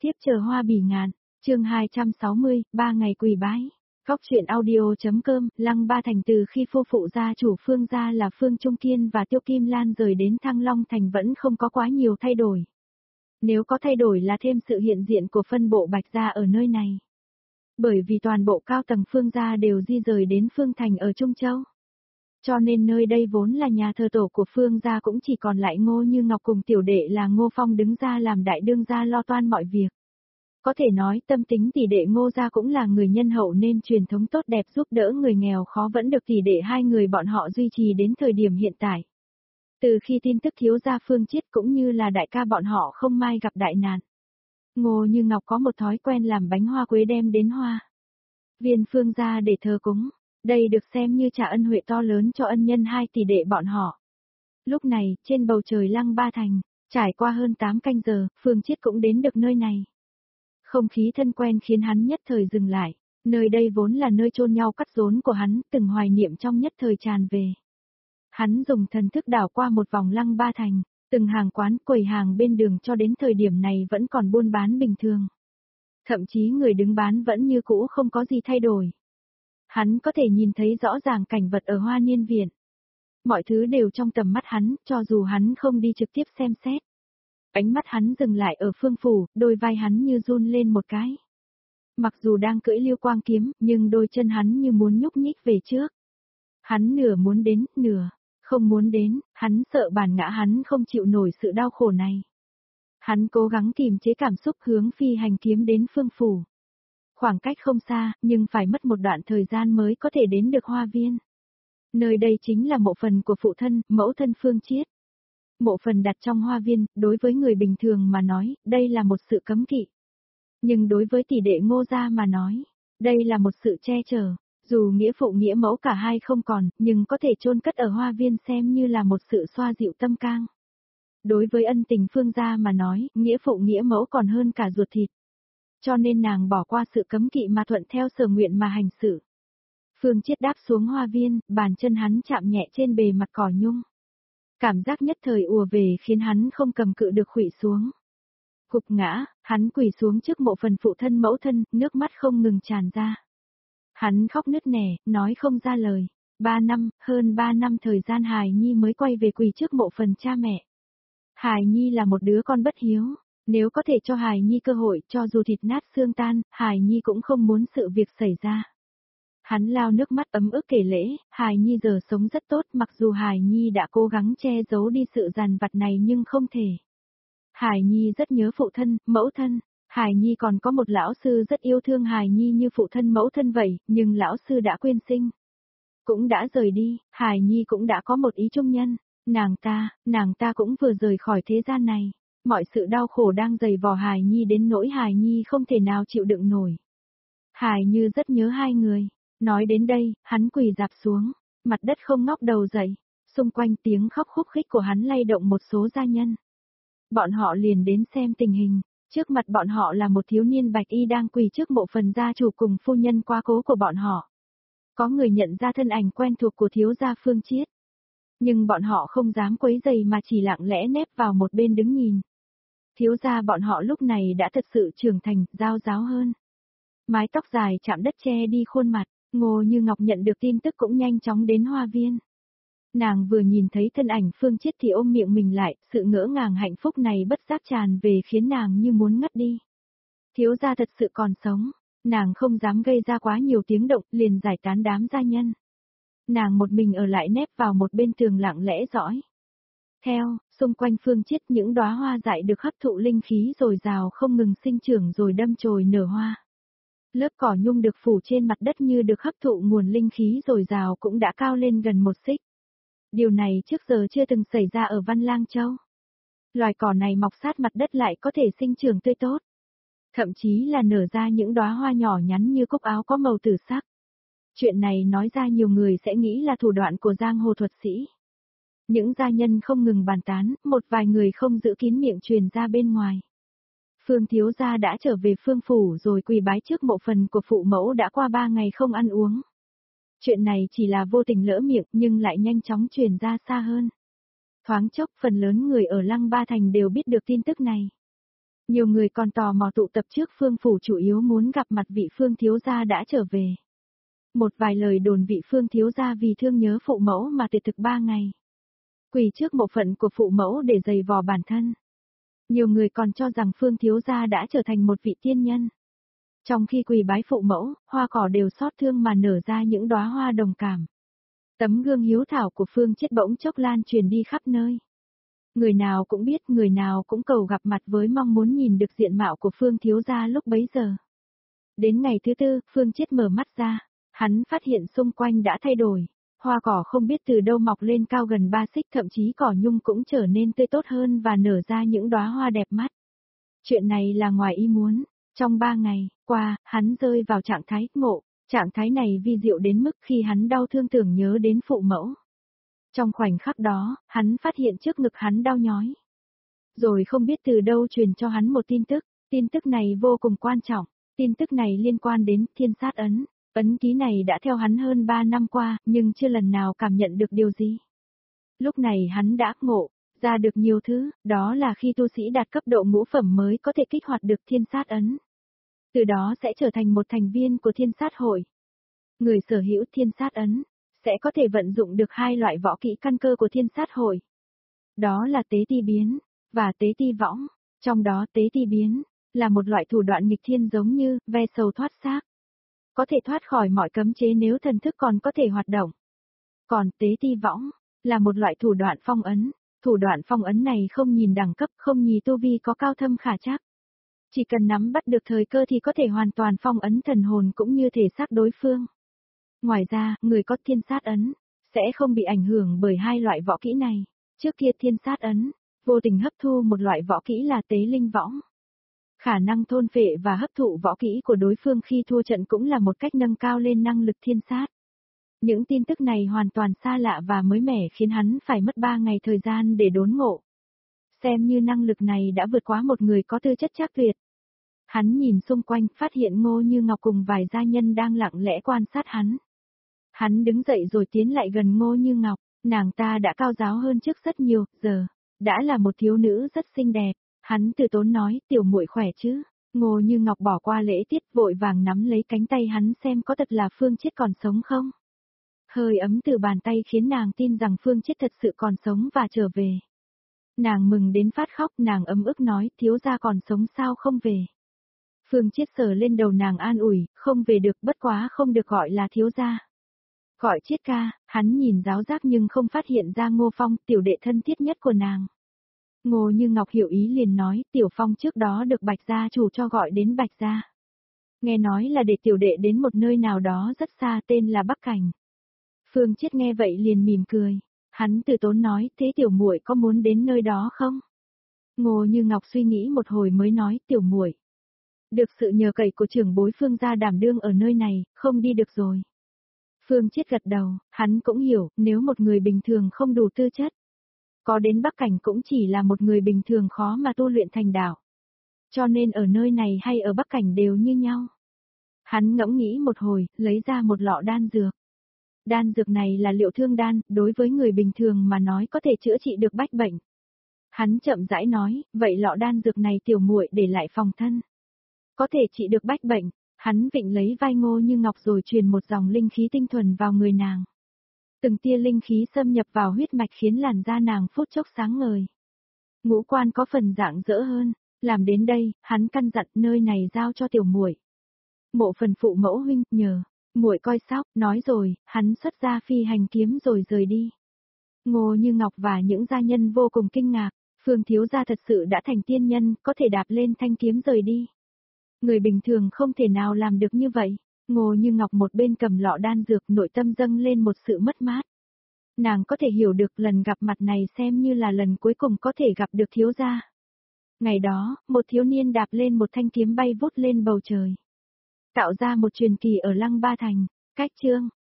tiếp chờ hoa bỉ ngạn, chương 260, 3 ngày quỳ bái. Góc truyện audio.com, Lăng Ba Thành từ khi phu phụ gia chủ Phương gia là Phương Trung Kiên và Tiêu Kim Lan rời đến Thăng Long Thành vẫn không có quá nhiều thay đổi. Nếu có thay đổi là thêm sự hiện diện của phân bộ Bạch gia ở nơi này. Bởi vì toàn bộ cao tầng Phương gia đều di rời đến Phương Thành ở Trung Châu. Cho nên nơi đây vốn là nhà thờ tổ của Phương gia cũng chỉ còn lại Ngô Như Ngọc cùng tiểu đệ là Ngô Phong đứng ra làm đại đương gia lo toan mọi việc. Có thể nói tâm tính tỷ đệ Ngô gia cũng là người nhân hậu nên truyền thống tốt đẹp giúp đỡ người nghèo khó vẫn được tỷ đệ hai người bọn họ duy trì đến thời điểm hiện tại. Từ khi tin tức thiếu gia Phương Chiết cũng như là đại ca bọn họ không may gặp đại nạn. Ngô Như Ngọc có một thói quen làm bánh hoa quế đem đến hoa viên Phương gia để thờ cúng. Đây được xem như trả ân huệ to lớn cho ân nhân hai tỷ đệ bọn họ. Lúc này, trên bầu trời Lăng Ba Thành, trải qua hơn 8 canh giờ, Phương Chiết cũng đến được nơi này. Không khí thân quen khiến hắn nhất thời dừng lại, nơi đây vốn là nơi chôn nhau cắt rốn của hắn, từng hoài niệm trong nhất thời tràn về. Hắn dùng thần thức đảo qua một vòng Lăng Ba Thành, từng hàng quán quầy hàng bên đường cho đến thời điểm này vẫn còn buôn bán bình thường. Thậm chí người đứng bán vẫn như cũ không có gì thay đổi. Hắn có thể nhìn thấy rõ ràng cảnh vật ở Hoa Niên Viện. Mọi thứ đều trong tầm mắt hắn, cho dù hắn không đi trực tiếp xem xét. Ánh mắt hắn dừng lại ở Phương Phủ, đôi vai hắn như run lên một cái. Mặc dù đang cưỡi Liêu Quang kiếm, nhưng đôi chân hắn như muốn nhúc nhích về trước. Hắn nửa muốn đến, nửa không muốn đến, hắn sợ bản ngã hắn không chịu nổi sự đau khổ này. Hắn cố gắng kiềm chế cảm xúc hướng phi hành kiếm đến Phương Phủ. Khoảng cách không xa, nhưng phải mất một đoạn thời gian mới có thể đến được hoa viên. Nơi đây chính là mộ phần của phụ thân, mẫu thân Phương Chiết. Mộ phần đặt trong hoa viên, đối với người bình thường mà nói, đây là một sự cấm kỵ. Nhưng đối với tỷ đệ Ngô gia mà nói, đây là một sự che chở. Dù nghĩa phụ nghĩa mẫu cả hai không còn, nhưng có thể chôn cất ở hoa viên xem như là một sự xoa dịu tâm can. Đối với ân tình Phương gia mà nói, nghĩa phụ nghĩa mẫu còn hơn cả ruột thịt. Cho nên nàng bỏ qua sự cấm kỵ mà thuận theo sở nguyện mà hành sự. Phương Chiết đáp xuống hoa viên, bàn chân hắn chạm nhẹ trên bề mặt cỏ nhung. Cảm giác nhất thời ùa về khiến hắn không cầm cự được khuỵu xuống. Gục ngã, hắn quỳ xuống trước mộ phần phụ thân mẫu thân, nước mắt không ngừng tràn ra. Hắn khóc nức nẻ, nói không ra lời. 3 năm, hơn 3 năm thời gian Hài Nhi mới quay về quỳ trước mộ phần cha mẹ. Hài Nhi là một đứa con bất hiếu. Nếu có thể cho Hài Nhi cơ hội, cho dù thịt nát xương tan, Hài Nhi cũng không muốn sự việc xảy ra. Hắn lao nước mắt ấm ức kể lễ, Hài Nhi giờ sống rất tốt, mặc dù Hài Nhi đã cố gắng che giấu đi sự dằn vặt này nhưng không thể. Hài Nhi rất nhớ phụ thân, mẫu thân. Hài Nhi còn có một lão sư rất yêu thương Hài Nhi như phụ thân mẫu thân vậy, nhưng lão sư đã quên sinh. Cũng đã rời đi, Hài Nhi cũng đã có một ý trung nhân. Nàng ta cũng vừa rời khỏi thế gian này. Mọi sự đau khổ đang dày vò Hài Nhi đến nỗi Hài Nhi không thể nào chịu đựng nổi. Hài Như rất nhớ hai người. Nói đến đây, hắn quỳ rạp xuống, mặt đất không ngóc đầu dậy. Xung quanh tiếng khóc khúc khích của hắn lay động một số gia nhân. Bọn họ liền đến xem tình hình. Trước mặt bọn họ là một thiếu niên bạch y đang quỳ trước mộ phần gia chủ cùng phu nhân quá cố của bọn họ. Có người nhận ra thân ảnh quen thuộc của thiếu gia Phương Chiết. Nhưng bọn họ không dám quấy rầy mà chỉ lặng lẽ nép vào một bên đứng nhìn. Thiếu gia bọn họ lúc này đã thật sự trưởng thành, rao ráo hơn. Mái tóc dài chạm đất che đi khuôn mặt, Ngô Như Ngọc nhận được tin tức cũng nhanh chóng đến hoa viên. Nàng vừa nhìn thấy thân ảnh Phương Chiết thì ôm miệng mình lại, sự ngỡ ngàng hạnh phúc này bất giác tràn về khiến nàng như muốn ngất đi. Thiếu gia thật sự còn sống, nàng không dám gây ra quá nhiều tiếng động, liền giải tán đám gia nhân. Nàng một mình ở lại nép vào một bên tường lặng lẽ dõi. Theo, xung quanh Phương Chiết những đóa hoa dại được hấp thụ linh khí dồi dào không ngừng sinh trưởng rồi đâm chồi nở hoa. Lớp cỏ nhung được phủ trên mặt đất như được hấp thụ nguồn linh khí dồi dào cũng đã cao lên gần 1 xích. Điều này trước giờ chưa từng xảy ra ở Văn Lang Châu. Loài cỏ này mọc sát mặt đất lại có thể sinh trưởng tươi tốt. Thậm chí là nở ra những đóa hoa nhỏ nhắn như cúc áo có màu tử sắc. Chuyện này nói ra nhiều người sẽ nghĩ là thủ đoạn của giang hồ thuật sĩ. Những gia nhân không ngừng bàn tán, một vài người không giữ kín miệng truyền ra bên ngoài. Phương thiếu gia đã trở về Phương phủ rồi quỳ bái trước mộ phần của phụ mẫu đã qua 3 ngày không ăn uống. Chuyện này chỉ là vô tình lỡ miệng nhưng lại nhanh chóng truyền ra xa hơn. Thoáng chốc phần lớn người ở Lăng Ba Thành đều biết được tin tức này. Nhiều người còn tò mò tụ tập trước Phương phủ chủ yếu muốn gặp mặt vị Phương thiếu gia đã trở về. Một vài lời đồn vị Phương thiếu gia vì thương nhớ phụ mẫu mà tuyệt thực 3 ngày. Quỳ trước mộ phận của phụ mẫu để giày vò bản thân. Nhiều người còn cho rằng Phương thiếu gia đã trở thành một vị tiên nhân. Trong khi quỳ bái phụ mẫu, hoa cỏ đều xót thương mà nở ra những đóa hoa đồng cảm. Tấm gương hiếu thảo của Phương Chiết bỗng chốc lan truyền đi khắp nơi. Người nào cũng biết, người nào cũng cầu gặp mặt với mong muốn nhìn được diện mạo của Phương thiếu gia lúc bấy giờ. Đến ngày thứ 4, Phương Chiết mở mắt ra, hắn phát hiện xung quanh đã thay đổi. Hoa cỏ không biết từ đâu mọc lên cao gần 3 xích, thậm chí cỏ nhung cũng trở nên tươi tốt hơn và nở ra những đóa hoa đẹp mắt. Chuyện này là ngoài ý muốn. Trong 3 ngày qua, hắn rơi vào trạng thái ngộ. Trạng thái này vi diệu đến mức khi hắn đau thương tưởng nhớ đến phụ mẫu. Trong khoảnh khắc đó, hắn phát hiện trước ngực hắn đau nhói. Rồi không biết từ đâu truyền cho hắn một tin tức này vô cùng quan trọng, tin tức này liên quan đến thiên sát ấn. Ấn ký này đã theo hắn hơn 3 năm qua, nhưng chưa lần nào cảm nhận được điều gì. Lúc này hắn đã ngộ ra được nhiều thứ, đó là khi tu sĩ đạt cấp độ ngũ phẩm mới có thể kích hoạt được thiên sát ấn. Từ đó sẽ trở thành một thành viên của thiên sát hội. Người sở hữu thiên sát ấn sẽ có thể vận dụng được 2 loại võ kỹ căn cơ của thiên sát hội. Đó là tế ti biến và tế ti võng. Trong đó tế ti biến là một loại thủ đoạn nghịch thiên giống như ve sầu thoát xác. Có thể thoát khỏi mọi cấm chế nếu thần thức còn có thể hoạt động. Còn tế ti võng là một loại thủ đoạn phong ấn. Thủ đoạn phong ấn này không nhìn đẳng cấp, không nhìn tu vi có cao thâm khả trắc. Chỉ cần nắm bắt được thời cơ thì có thể hoàn toàn phong ấn thần hồn cũng như thể xác đối phương. Ngoài ra, người có thiên sát ấn sẽ không bị ảnh hưởng bởi 2 loại võ kỹ này. Trước kia thiên sát ấn vô tình hấp thu một loại võ kỹ là tế linh võng. Khả năng thôn phệ và hấp thụ võ kỹ của đối phương khi thua trận cũng là một cách nâng cao lên năng lực thiên sát. Những tin tức này hoàn toàn xa lạ và mới mẻ khiến hắn phải mất 3 ngày thời gian để đốn ngộ. Xem như năng lực này đã vượt quá một người có tư chất trác tuyệt. Hắn nhìn xung quanh, phát hiện Ngô Như Ngọc cùng vài gia nhân đang lặng lẽ quan sát hắn. Hắn đứng dậy rồi tiến lại gần Ngô Như Ngọc, nàng ta đã cao giáo hơn trước rất nhiều, giờ đã là một thiếu nữ rất xinh đẹp. Hắn từ tốn nói, tiểu muội khỏe chứ? Ngô Như Ngọc bỏ qua lễ tiết, vội vàng nắm lấy cánh tay hắn xem có thật là Phương Chiết còn sống không. Hơi ấm từ bàn tay khiến nàng tin rằng Phương Chiết thật sự còn sống và trở về. Nàng mừng đến phát khóc, nàng ấm ức nói, thiếu gia còn sống sao không về. Phương Chiết sờ lên đầu nàng an ủi, không về được, bất quá không được gọi là thiếu gia. Gọi Chiết ca. Hắn nhìn giáo giác nhưng không phát hiện ra Ngô Phong, tiểu đệ thân thiết nhất của nàng. Ngô Như Ngọc hiểu ý liền nói, Tiểu Phong trước đó được Bạch gia chủ cho gọi đến Bạch gia. Nghe nói là để tiểu đệ đến một nơi nào đó rất xa tên là Bắc Cảnh. Phương Chiết nghe vậy liền mỉm cười. Hắn từ tốn nói, thế tiểu muội có muốn đến nơi đó không? Ngô Như Ngọc suy nghĩ một hồi mới nói, tiểu muội được sự nhờ cậy của trưởng bối Phương gia đảm đương ở nơi này, không đi được rồi. Phương Chiết gật đầu, hắn cũng hiểu, nếu một người bình thường không đủ tư chất, có đến Bắc Cảnh cũng chỉ là một người bình thường khó mà tu luyện thành đạo. Cho nên ở nơi này hay ở Bắc Cảnh đều như nhau. Hắn ngẫm nghĩ một hồi, lấy ra một lọ đan dược. Đan dược này là liệu thương đan, đối với người bình thường mà nói có thể chữa trị được bách bệnh. Hắn chậm rãi nói, vậy lọ đan dược này tiểu muội để lại phòng thân. Có thể trị được bách bệnh. Hắn vịnh lấy vai Ngô Như Ngọc rồi truyền một dòng linh khí tinh thuần vào người nàng. Từng tia linh khí xâm nhập vào huyết mạch khiến làn da nàng phút chốc sáng ngời. Ngũ quan có phần rạng rỡ hơn, làm đến đây, hắn căn dặn nơi này giao cho tiểu muội. Mộ phần phụ mẫu huynh, nhờ muội coi sóc, nói rồi, hắn xuất ra phi hành kiếm rồi rời đi. Ngô Như Ngọc và những gia nhân vô cùng kinh ngạc, Phương thiếu gia thật sự đã thành tiên nhân, có thể đạp lên thanh kiếm rời đi. Người bình thường không thể nào làm được như vậy. Ngô Như Ngọc một bên cầm lọ đan dược, nội tâm dâng lên một sự mất mát. Nàng có thể hiểu được lần gặp mặt này xem như là lần cuối cùng có thể gặp được thiếu gia. Ngày đó, một thiếu niên đạp lên một thanh kiếm bay vút lên bầu trời. Tạo ra một truyền kỳ ở Lăng Ba Thành. Cách chương